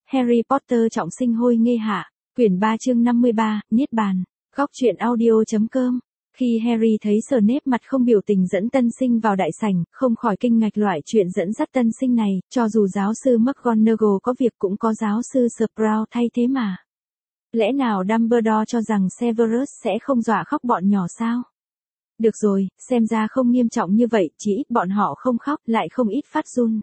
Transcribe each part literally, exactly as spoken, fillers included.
Harry Potter trọng sinh hôi nghê hạ, quyển ba chương năm mươi ba, Niết bàn, góc truyện audio.com. Khi Harry thấy Snape mặt không biểu tình dẫn tân sinh vào đại sảnh, không khỏi kinh ngạc loại chuyện dẫn dắt tân sinh này, cho dù giáo sư McGonagall có việc cũng có giáo sư Sprout thay thế mà. Lẽ nào Dumbledore cho rằng Severus sẽ không dọa khóc bọn nhỏ sao? Được rồi, xem ra không nghiêm trọng như vậy, chỉ ít bọn họ không khóc, lại không ít phát run.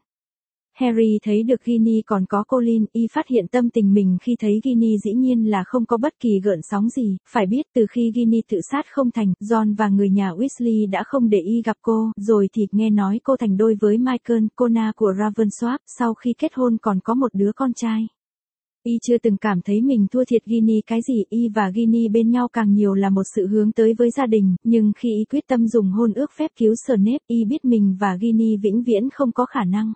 Harry thấy được Ginny còn có Colin, y phát hiện tâm tình mình khi thấy Ginny dĩ nhiên là không có bất kỳ gợn sóng gì, phải biết từ khi Ginny tự sát không thành, John và người nhà Weasley đã không để y gặp cô, rồi thì nghe nói cô thành đôi với Michael, Kona của Ravensworth, sau khi kết hôn còn có một đứa con trai. Y chưa từng cảm thấy mình thua thiệt Ginny cái gì, y và Ginny bên nhau càng nhiều là một sự hướng tới với gia đình, nhưng khi y quyết tâm dùng hôn ước phép cứu Snape, y biết mình và Ginny vĩnh viễn không có khả năng.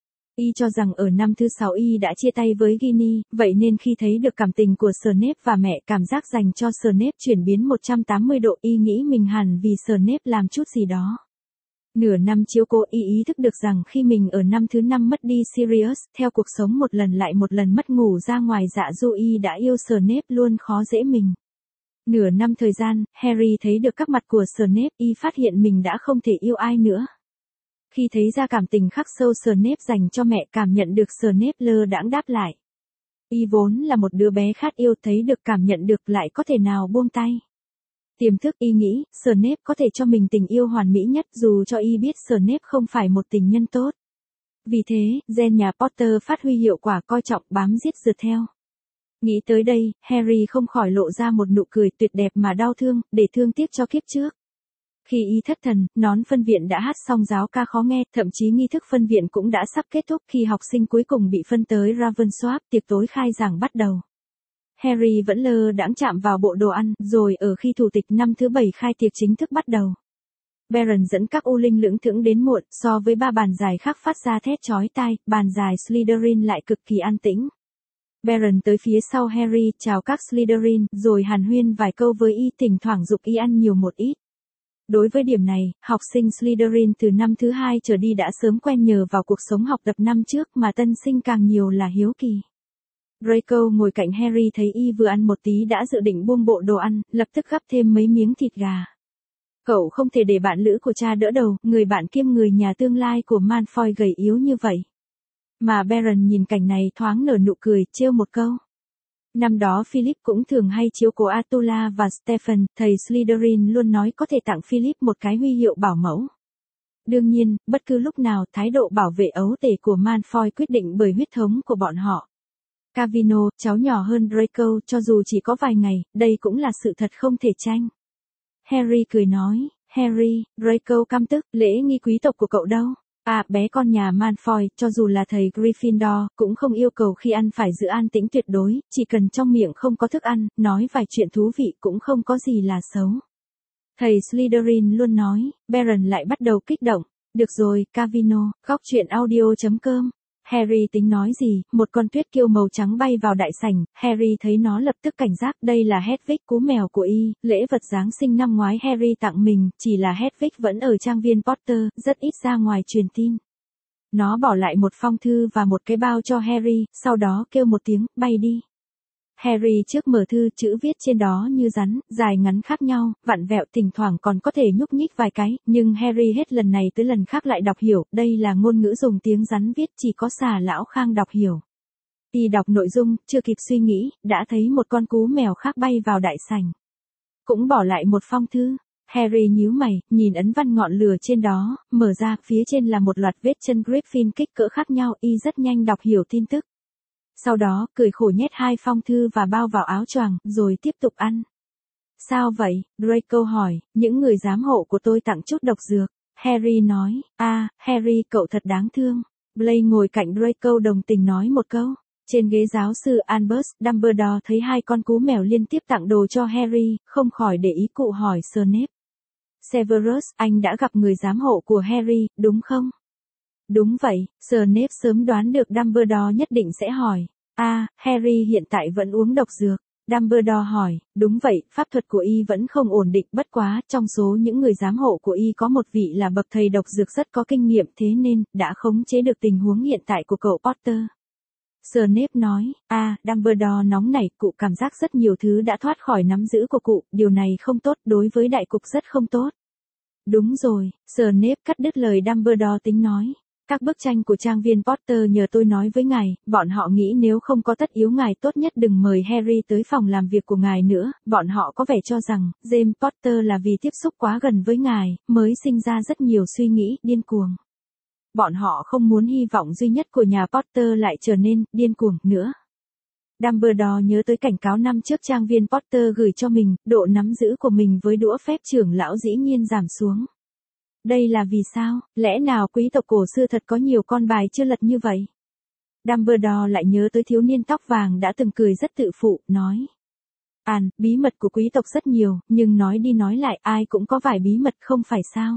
Y cho rằng ở năm thứ sáu y đã chia tay với Ginny, vậy nên khi thấy được cảm tình của Snape và mẹ, cảm giác dành cho Snape chuyển biến một trăm tám mươi độ, y nghĩ mình hẳn vì Snape làm chút gì đó. Nửa năm chiếu cố, y ý thức được rằng khi mình ở năm thứ năm mất đi Sirius, theo cuộc sống một lần lại một lần mất ngủ ra ngoài dạ du, y đã yêu Snape luôn khó dễ mình. Nửa năm thời gian, Harry thấy được các mặt của Snape, y phát hiện mình đã không thể yêu ai nữa. Khi thấy ra cảm tình khắc sâu Snape dành cho mẹ, cảm nhận được Snape lơ đãng đáp lại. Y vốn là một đứa bé khát yêu, thấy được cảm nhận được lại có thể nào buông tay. Tiềm thức y nghĩ, Snape có thể cho mình tình yêu hoàn mỹ nhất dù cho y biết Snape không phải một tình nhân tốt. Vì thế, gen nhà Potter phát huy hiệu quả, coi trọng bám giết rượt theo. Nghĩ tới đây, Harry không khỏi lộ ra một nụ cười tuyệt đẹp mà đau thương, để thương tiếc cho kiếp trước. Khi y thất thần, nón phân viện đã hát xong giáo ca khó nghe, thậm chí nghi thức phân viện cũng đã sắp kết thúc. Khi học sinh cuối cùng bị phân tới Ravensworth, tiệc tối khai giảng bắt đầu. Harry vẫn lơ đãng chạm vào bộ đồ ăn, rồi ở khi thủ tịch năm thứ bảy khai tiệc chính thức bắt đầu. Baron dẫn các U Linh lững thững đến muộn, so với ba bàn dài khác phát ra thét chói tai, bàn dài Slytherin lại cực kỳ an tĩnh. Baron tới phía sau Harry, chào các Slytherin, rồi hàn huyên vài câu với y, thỉnh thoảng giục y ăn nhiều một ít. Đối với điểm này, học sinh Slytherin từ năm thứ hai trở đi đã sớm quen nhờ vào cuộc sống học tập năm trước, mà tân sinh càng nhiều là hiếu kỳ. Draco ngồi cạnh Harry thấy y vừa ăn một tí đã dự định buông bộ đồ ăn, lập tức gắp thêm mấy miếng thịt gà. Cậu không thể để bạn lữ của cha đỡ đầu, người bạn kiêm người nhà tương lai của Malfoy gầy yếu như vậy. Mà Baron nhìn cảnh này thoáng nở nụ cười, trêu một câu. Năm đó Philip cũng thường hay chiếu cố Atula và Stephen, thầy Slytherin luôn nói có thể tặng Philip một cái huy hiệu bảo mẫu. Đương nhiên, bất cứ lúc nào, thái độ bảo vệ ấu tể của Malfoy quyết định bởi huyết thống của bọn họ. Cavino, cháu nhỏ hơn Draco, cho dù chỉ có vài ngày, đây cũng là sự thật không thể tranh. Harry cười nói, Harry, Draco căm tức, lễ nghi quý tộc của cậu đâu? À, bé con nhà Malfoy, cho dù là thầy Gryffindor, cũng không yêu cầu khi ăn phải giữ an tĩnh tuyệt đối, chỉ cần trong miệng không có thức ăn, nói vài chuyện thú vị cũng không có gì là xấu. Thầy Slytherin luôn nói, Baron lại bắt đầu kích động. Được rồi, Cavino, góc truyện audio.com. Harry tính nói gì, một con tuyết kiêu màu trắng bay vào đại sảnh, Harry thấy nó lập tức cảnh giác, đây là Hedwig, cú mèo của y, lễ vật Giáng sinh năm ngoái Harry tặng mình, chỉ là Hedwig vẫn ở trang viên Potter, rất ít ra ngoài truyền tin. Nó bỏ lại một phong thư và một cái bao cho Harry, sau đó kêu một tiếng, bay đi. Harry trước mở thư, chữ viết trên đó như rắn, dài ngắn khác nhau, vặn vẹo, thỉnh thoảng còn có thể nhúc nhích vài cái, nhưng Harry hết lần này tới lần khác lại đọc hiểu, đây là ngôn ngữ dùng tiếng rắn viết, chỉ có Xà Lão Khang đọc hiểu. Y đọc nội dung, chưa kịp suy nghĩ, đã thấy một con cú mèo khác bay vào đại sảnh. Cũng bỏ lại một phong thư. Harry nhíu mày, nhìn ấn văn ngọn lửa trên đó, mở ra, phía trên là một loạt vết chân Gryffindor kích cỡ khác nhau, y rất nhanh đọc hiểu tin tức. Sau đó, cười khổ nhét hai phong thư và bao vào áo choàng, rồi tiếp tục ăn. Sao vậy? Draco hỏi, những người giám hộ của tôi tặng chút độc dược. Harry nói, a, à, Harry cậu thật đáng thương. Blaise ngồi cạnh Draco đồng tình nói một câu. Trên ghế giáo sư Albus, Dumbledore thấy hai con cú mèo liên tiếp tặng đồ cho Harry, không khỏi để ý cụ hỏi Snape. Severus, anh đã gặp người giám hộ của Harry, đúng không? Đúng vậy, Snape sớm đoán được Dumbledore nhất định sẽ hỏi. A, à, Harry hiện tại vẫn uống độc dược. Dumbledore hỏi, đúng vậy, pháp thuật của y vẫn không ổn định, bất quá, trong số những người giám hộ của y có một vị là bậc thầy độc dược rất có kinh nghiệm, thế nên, đã khống chế được tình huống hiện tại của cậu Potter. Snape nói, a, à, Dumbledore nóng nảy, cụ cảm giác rất nhiều thứ đã thoát khỏi nắm giữ của cụ, điều này không tốt, đối với đại cục rất không tốt. Đúng rồi, Snape cắt đứt lời Dumbledore tính nói. Các bức tranh của trang viên Potter nhờ tôi nói với ngài, bọn họ nghĩ nếu không có tất yếu ngài tốt nhất đừng mời Harry tới phòng làm việc của ngài nữa, bọn họ có vẻ cho rằng, James Potter là vì tiếp xúc quá gần với ngài, mới sinh ra rất nhiều suy nghĩ điên cuồng. Bọn họ không muốn hy vọng duy nhất của nhà Potter lại trở nên điên cuồng nữa. Dumbledore nhớ tới cảnh cáo năm trước trang viên Potter gửi cho mình, độ nắm giữ của mình với đũa phép trưởng lão dĩ nhiên giảm xuống. Đây là vì sao? Lẽ nào quý tộc cổ xưa thật có nhiều con bài chưa lật như vậy? Dumbledore lại nhớ tới thiếu niên tóc vàng đã từng cười rất tự phụ, nói. Àn, bí mật của quý tộc rất nhiều, nhưng nói đi nói lại ai cũng có vài bí mật không phải sao?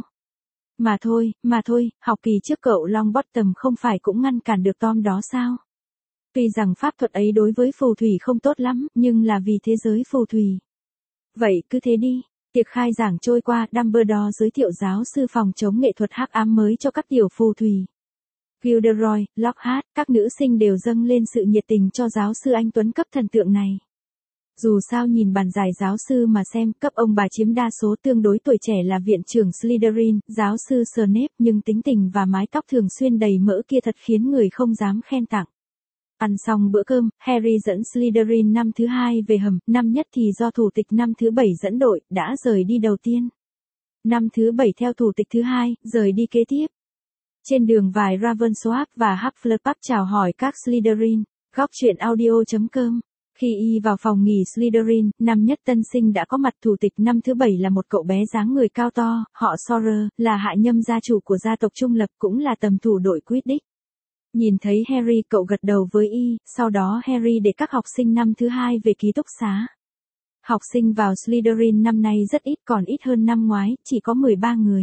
Mà thôi, mà thôi, học kỳ trước cậu Longbottom không phải cũng ngăn cản được Tom đó sao? Tuy rằng pháp thuật ấy đối với phù thủy không tốt lắm, nhưng là vì thế giới phù thủy. Vậy cứ thế đi. Tiệc khai giảng trôi qua, Dumbledore giới thiệu giáo sư phòng chống nghệ thuật hắc ám mới cho các tiểu phù thủy. Gilderoy, Lockhart, các nữ sinh đều dâng lên sự nhiệt tình cho giáo sư anh tuấn cấp thần tượng này. Dù sao nhìn bàn giải giáo sư mà xem, cấp ông bà chiếm đa số tương đối tuổi trẻ là viện trưởng Slytherin, giáo sư Snape, nhưng tính tình và mái tóc thường xuyên đầy mỡ kia thật khiến người không dám khen tặng. Ăn xong bữa cơm, Harry dẫn Slytherin năm thứ hai về hầm, năm nhất thì do thủ tịch năm thứ bảy dẫn đội, đã rời đi đầu tiên. Năm thứ bảy theo thủ tịch thứ hai, rời đi kế tiếp. Trên đường vài Ravensworth và Hufflepuff chào hỏi các Slytherin, góc truyện audio chấm com. Khi y vào phòng nghỉ Slytherin, năm nhất tân sinh đã có mặt. Thủ tịch năm thứ bảy là một cậu bé dáng người cao to, họ Sora, là hạ nhâm gia chủ của gia tộc trung lập cũng là tầm thủ đội Quidditch. Nhìn thấy Harry cậu gật đầu với y, sau đó Harry để các học sinh năm thứ hai về ký túc xá. Học sinh vào Slytherin năm nay rất ít, còn ít hơn năm ngoái, chỉ có mười ba người.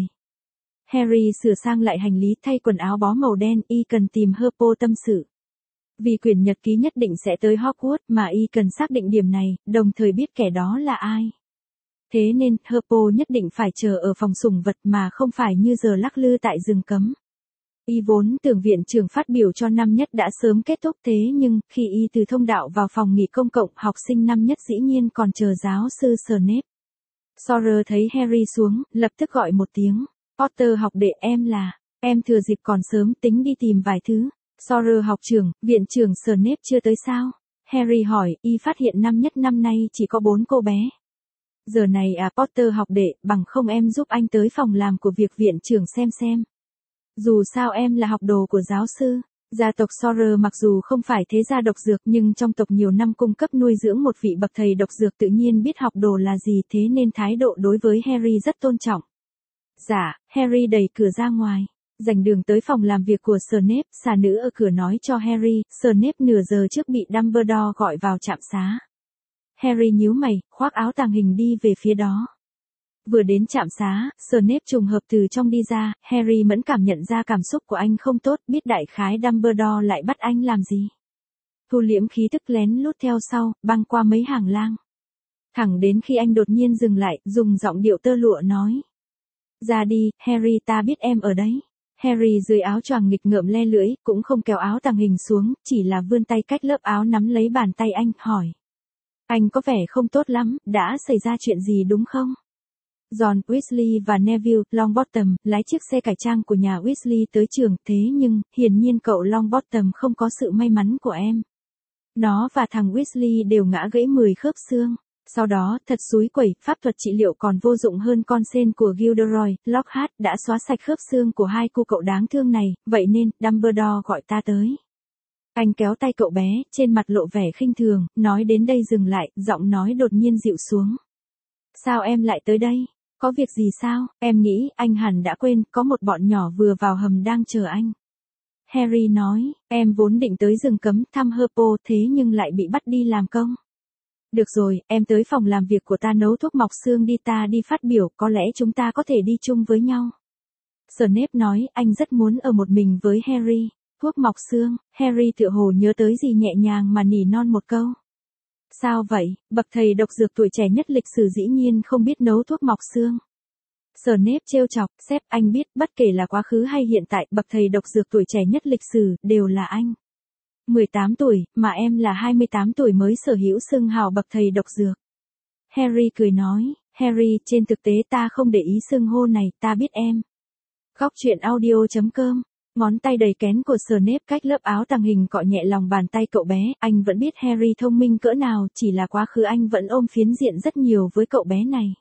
Harry sửa sang lại hành lý, thay quần áo bó màu đen, y cần tìm Herpo tâm sự. Vì quyển nhật ký nhất định sẽ tới Hogwarts mà y cần xác định điểm này, đồng thời biết kẻ đó là ai. Thế nên, Herpo nhất định phải chờ ở phòng sủng vật mà không phải như giờ lắc lư tại rừng cấm. Y vốn tưởng viện trưởng phát biểu cho năm nhất đã sớm kết thúc, thế nhưng, khi y từ thông đạo vào phòng nghỉ công cộng, học sinh năm nhất dĩ nhiên còn chờ giáo sư Snape. Sora thấy Harry xuống, lập tức gọi một tiếng. Potter học đệ, em là, em thừa dịp còn sớm tính đi tìm vài thứ. Sora học trưởng, viện trưởng Snape chưa tới sao? Harry hỏi, y phát hiện năm nhất năm nay chỉ có bốn cô bé. Giờ này à Potter học đệ, bằng không em giúp anh tới phòng làm của việc viện trưởng xem xem. Dù sao em là học đồ của giáo sư. Gia tộc Sora mặc dù không phải thế gia độc dược nhưng trong tộc nhiều năm cung cấp nuôi dưỡng một vị bậc thầy độc dược tự nhiên biết học đồ là gì, thế nên thái độ đối với Harry rất tôn trọng. Dạ, Harry đẩy cửa ra ngoài. Dành đường tới phòng làm việc của Snape, xà nữ ở cửa nói cho Harry, Snape nửa giờ trước bị Dumbledore gọi vào trạm xá. Harry nhíu mày, khoác áo tàng hình đi về phía đó. Vừa đến trạm xá, Snape trùng hợp từ trong đi ra, Harry mẫn cảm nhận ra cảm xúc của anh không tốt, biết đại khái Dumbledore lại bắt anh làm gì. Thu liễm khí tức lén lút theo sau, băng qua mấy hàng lang. Thẳng đến khi anh đột nhiên dừng lại, dùng giọng điệu tơ lụa nói. Ra đi, Harry, ta biết em ở đấy. Harry dưới áo choàng nghịch ngợm le lưỡi, cũng không kéo áo tàng hình xuống, chỉ là vươn tay cách lớp áo nắm lấy bàn tay anh, hỏi. Anh có vẻ không tốt lắm, đã xảy ra chuyện gì đúng không? John Weasley và Neville Longbottom lái chiếc xe cải trang của nhà Weasley tới trường, thế nhưng, hiển nhiên cậu Longbottom không có sự may mắn của em. Nó và thằng Weasley đều ngã gãy mười khớp xương. Sau đó, thật xúi quẩy, pháp thuật trị liệu còn vô dụng hơn con sên của Gilderoy, Lockhart đã xóa sạch khớp xương của hai cô cậu đáng thương này, vậy nên, Dumbledore gọi ta tới. Anh kéo tay cậu bé, trên mặt lộ vẻ khinh thường, nói đến đây dừng lại, giọng nói đột nhiên dịu xuống. Sao em lại tới đây? Có việc gì sao? Em nghĩ, anh hẳn đã quên, có một bọn nhỏ vừa vào hầm đang chờ anh. Harry nói, em vốn định tới rừng cấm thăm Herpo thế nhưng lại bị bắt đi làm công. Được rồi, em tới phòng làm việc của ta nấu thuốc mọc xương đi, ta đi phát biểu, có lẽ chúng ta có thể đi chung với nhau. Snape nói, anh rất muốn ở một mình với Harry. Thuốc mọc xương, Harry tựa hồ nhớ tới gì nhẹ nhàng mà nỉ non một câu. Sao vậy, bậc thầy độc dược tuổi trẻ nhất lịch sử dĩ nhiên không biết nấu thuốc mọc xương. Snape trêu chọc, sếp, anh biết, bất kể là quá khứ hay hiện tại, bậc thầy độc dược tuổi trẻ nhất lịch sử, đều là anh. mười tám tuổi, mà em là hai mươi tám tuổi mới sở hữu xưng hào bậc thầy độc dược. Harry cười nói, Harry, trên thực tế ta không để ý xưng hô này, ta biết em. Góc truyện audio chấm com. Ngón tay đầy kén của Snape cách lớp áo tàng hình cọ nhẹ lòng bàn tay cậu bé, anh vẫn biết Harry thông minh cỡ nào, chỉ là quá khứ anh vẫn ôm phiến diện rất nhiều với cậu bé này.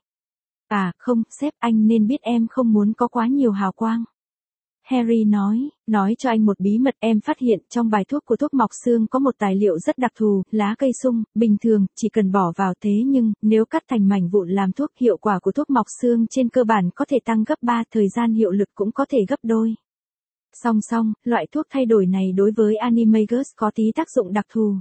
À, không, sếp, anh nên biết em không muốn có quá nhiều hào quang. Harry nói, nói cho anh một bí mật, em phát hiện trong bài thuốc của thuốc mọc xương có một tài liệu rất đặc thù, lá cây sung, bình thường, chỉ cần bỏ vào thế nhưng, nếu cắt thành mảnh vụn làm thuốc, hiệu quả của thuốc mọc xương trên cơ bản có thể tăng gấp ba, thời gian hiệu lực cũng có thể gấp đôi. Song song, loại thuốc thay đổi này đối với Animagus có tí tác dụng đặc thù.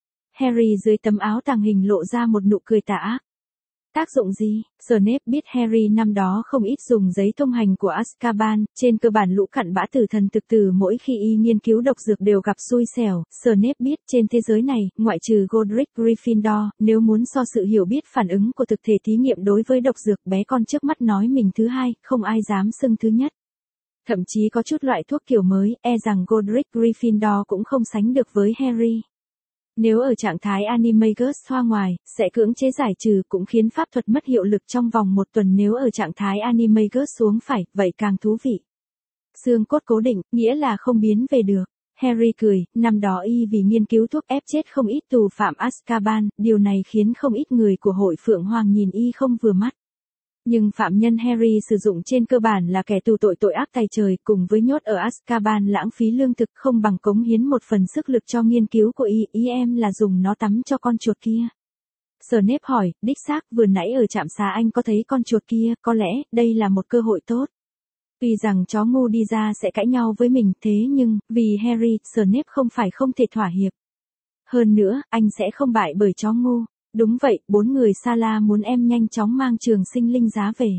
Harry dưới tấm áo tàng hình lộ ra một nụ cười tà ác. Tác dụng gì? Snape biết Harry năm đó không ít dùng giấy thông hành của Azkaban, trên cơ bản lũ cặn bã tử thần thực tử mỗi khi y nghiên cứu độc dược đều gặp xui xẻo. Snape biết trên thế giới này, ngoại trừ Godric Gryffindor, nếu muốn so sự hiểu biết phản ứng của thực thể thí nghiệm đối với độc dược, bé con trước mắt nói mình thứ hai, không ai dám xưng thứ nhất. Thậm chí có chút loại thuốc kiểu mới, e rằng Godric Gryffindor cũng không sánh được với Harry. Nếu ở trạng thái Animagus hoa ngoài, sẽ cưỡng chế giải trừ cũng khiến pháp thuật mất hiệu lực trong vòng một tuần, nếu ở trạng thái Animagus xuống phải, vậy càng thú vị. Xương cốt cố định, nghĩa là không biến về được. Harry cười, năm đó y vì nghiên cứu thuốc ép chết không ít tù phạm Azkaban, điều này khiến không ít người của hội Phượng Hoàng nhìn y không vừa mắt. Nhưng phạm nhân Harry sử dụng trên cơ bản là kẻ tù tội tội ác tày trời, cùng với nhốt ở Azkaban lãng phí lương thực, không bằng cống hiến một phần sức lực cho nghiên cứu của y, ý em là dùng nó tắm cho con chuột kia. Snape hỏi, đích xác, vừa nãy ở trạm xá anh có thấy con chuột kia, có lẽ, đây là một cơ hội tốt. Tuy rằng chó ngu đi ra sẽ cãi nhau với mình, thế nhưng, vì Harry, Snape không phải không thể thỏa hiệp. Hơn nữa, anh sẽ không bại bởi chó ngu. Đúng vậy, bốn người Sala muốn em nhanh chóng mang trường sinh linh giá về.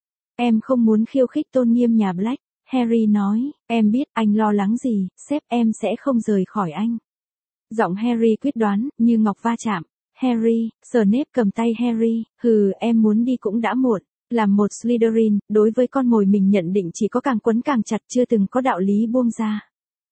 Em không muốn khiêu khích tôn nghiêm nhà Black, Harry nói, em biết anh lo lắng gì, sếp, em sẽ không rời khỏi anh. Giọng Harry quyết đoán, như ngọc va chạm. Harry, Snape cầm tay Harry, hừ, em muốn đi cũng đã muộn. Làm một Slytherin, đối với con mồi mình nhận định chỉ có càng quấn càng chặt, chưa từng có đạo lý buông ra.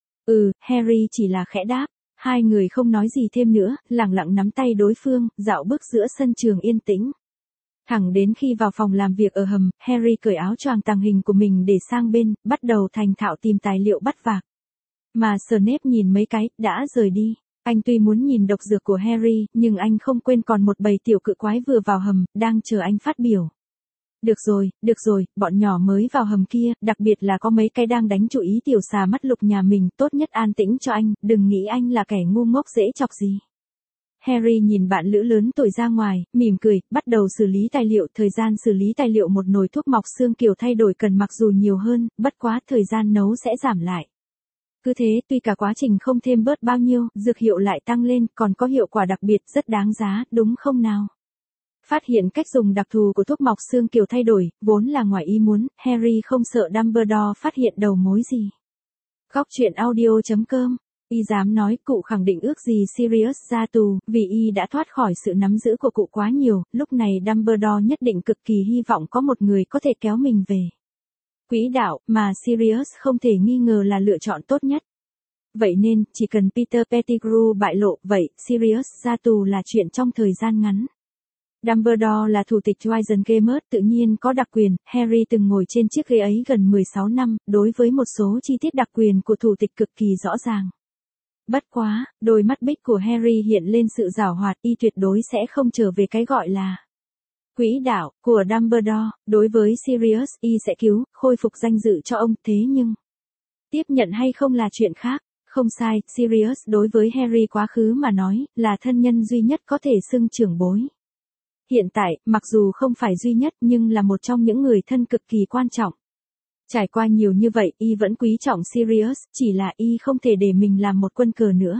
Ừ, Harry chỉ là khẽ đáp. Hai người không nói gì thêm nữa, lẳng lặng nắm tay đối phương, dạo bước giữa sân trường yên tĩnh. Thẳng đến khi vào phòng làm việc ở hầm, Harry cởi áo choàng tàng hình của mình để sang bên, bắt đầu thành thạo tìm tài liệu bắt vạc. Mà Snape nhìn mấy cái, đã rời đi. Anh tuy muốn nhìn độc dược của Harry, nhưng anh không quên còn một bầy tiểu cự quái vừa vào hầm, đang chờ anh phát biểu. Được rồi, được rồi, bọn nhỏ mới vào hầm kia, đặc biệt là có mấy cái đang đánh chú ý tiểu xà mắt lục nhà mình, tốt nhất an tĩnh cho anh, đừng nghĩ anh là kẻ ngu ngốc dễ chọc gì. Harry nhìn bạn lữ lớn tuổi ra ngoài, mỉm cười, bắt đầu xử lý tài liệu, thời gian xử lý tài liệu một nồi thuốc mọc xương kiểu thay đổi cần mặc dù nhiều hơn, bất quá thời gian nấu sẽ giảm lại. Cứ thế, tuy cả quá trình không thêm bớt bao nhiêu, dược hiệu lại tăng lên, còn có hiệu quả đặc biệt rất đáng giá, đúng không nào? Phát hiện cách dùng đặc thù của thuốc mọc xương kiểu thay đổi, vốn là ngoài ý muốn, Harry không sợ Dumbledore phát hiện đầu mối gì. Góc truyện audio chấm com. Y dám nói cụ khẳng định ước gì Sirius ra tù, vì y đã thoát khỏi sự nắm giữ của cụ quá nhiều, lúc này Dumbledore nhất định cực kỳ hy vọng có một người có thể kéo mình về quỹ đạo, mà Sirius không thể nghi ngờ là lựa chọn tốt nhất. Vậy nên, chỉ cần Peter Pettigrew bại lộ, vậy, Sirius ra tù là chuyện trong thời gian ngắn. Dumbledore là thủ tịch Wizengamot, tự nhiên có đặc quyền, Harry từng ngồi trên chiếc ghế ấy gần mười sáu năm, đối với một số chi tiết đặc quyền của thủ tịch cực kỳ rõ ràng. Bất quá, đôi mắt bích của Harry hiện lên sự giảo hoạt, y tuyệt đối sẽ không trở về cái gọi là quỹ đạo của Dumbledore, đối với Sirius, y sẽ cứu, khôi phục danh dự cho ông, thế nhưng tiếp nhận hay không là chuyện khác. Không sai, Sirius đối với Harry quá khứ mà nói, là thân nhân duy nhất có thể xưng trưởng bối. Hiện tại, mặc dù không phải duy nhất nhưng là một trong những người thân cực kỳ quan trọng. Trải qua nhiều như vậy, y vẫn quý trọng Sirius, chỉ là y không thể để mình làm một quân cờ nữa.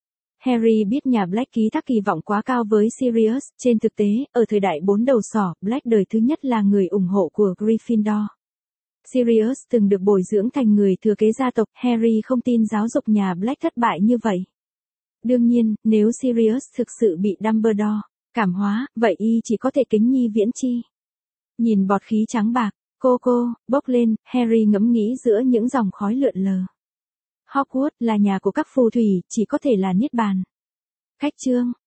Harry biết nhà Black ký thác kỳ vọng quá cao với Sirius, trên thực tế, ở thời đại bốn đầu sỏ, Black đời thứ nhất là người ủng hộ của Gryffindor. Sirius từng được bồi dưỡng thành người thừa kế gia tộc, Harry không tin giáo dục nhà Black thất bại như vậy. Đương nhiên, nếu Sirius thực sự bị Dumbledore cảm hóa, vậy y chỉ có thể kính nhi viễn chi. Nhìn bọt khí trắng bạc, cô cô, bốc lên, Harry ngẫm nghĩ giữa những dòng khói lượn lờ. Hogwarts là nhà của các phù thủy, chỉ có thể là niết bàn. Khách chương.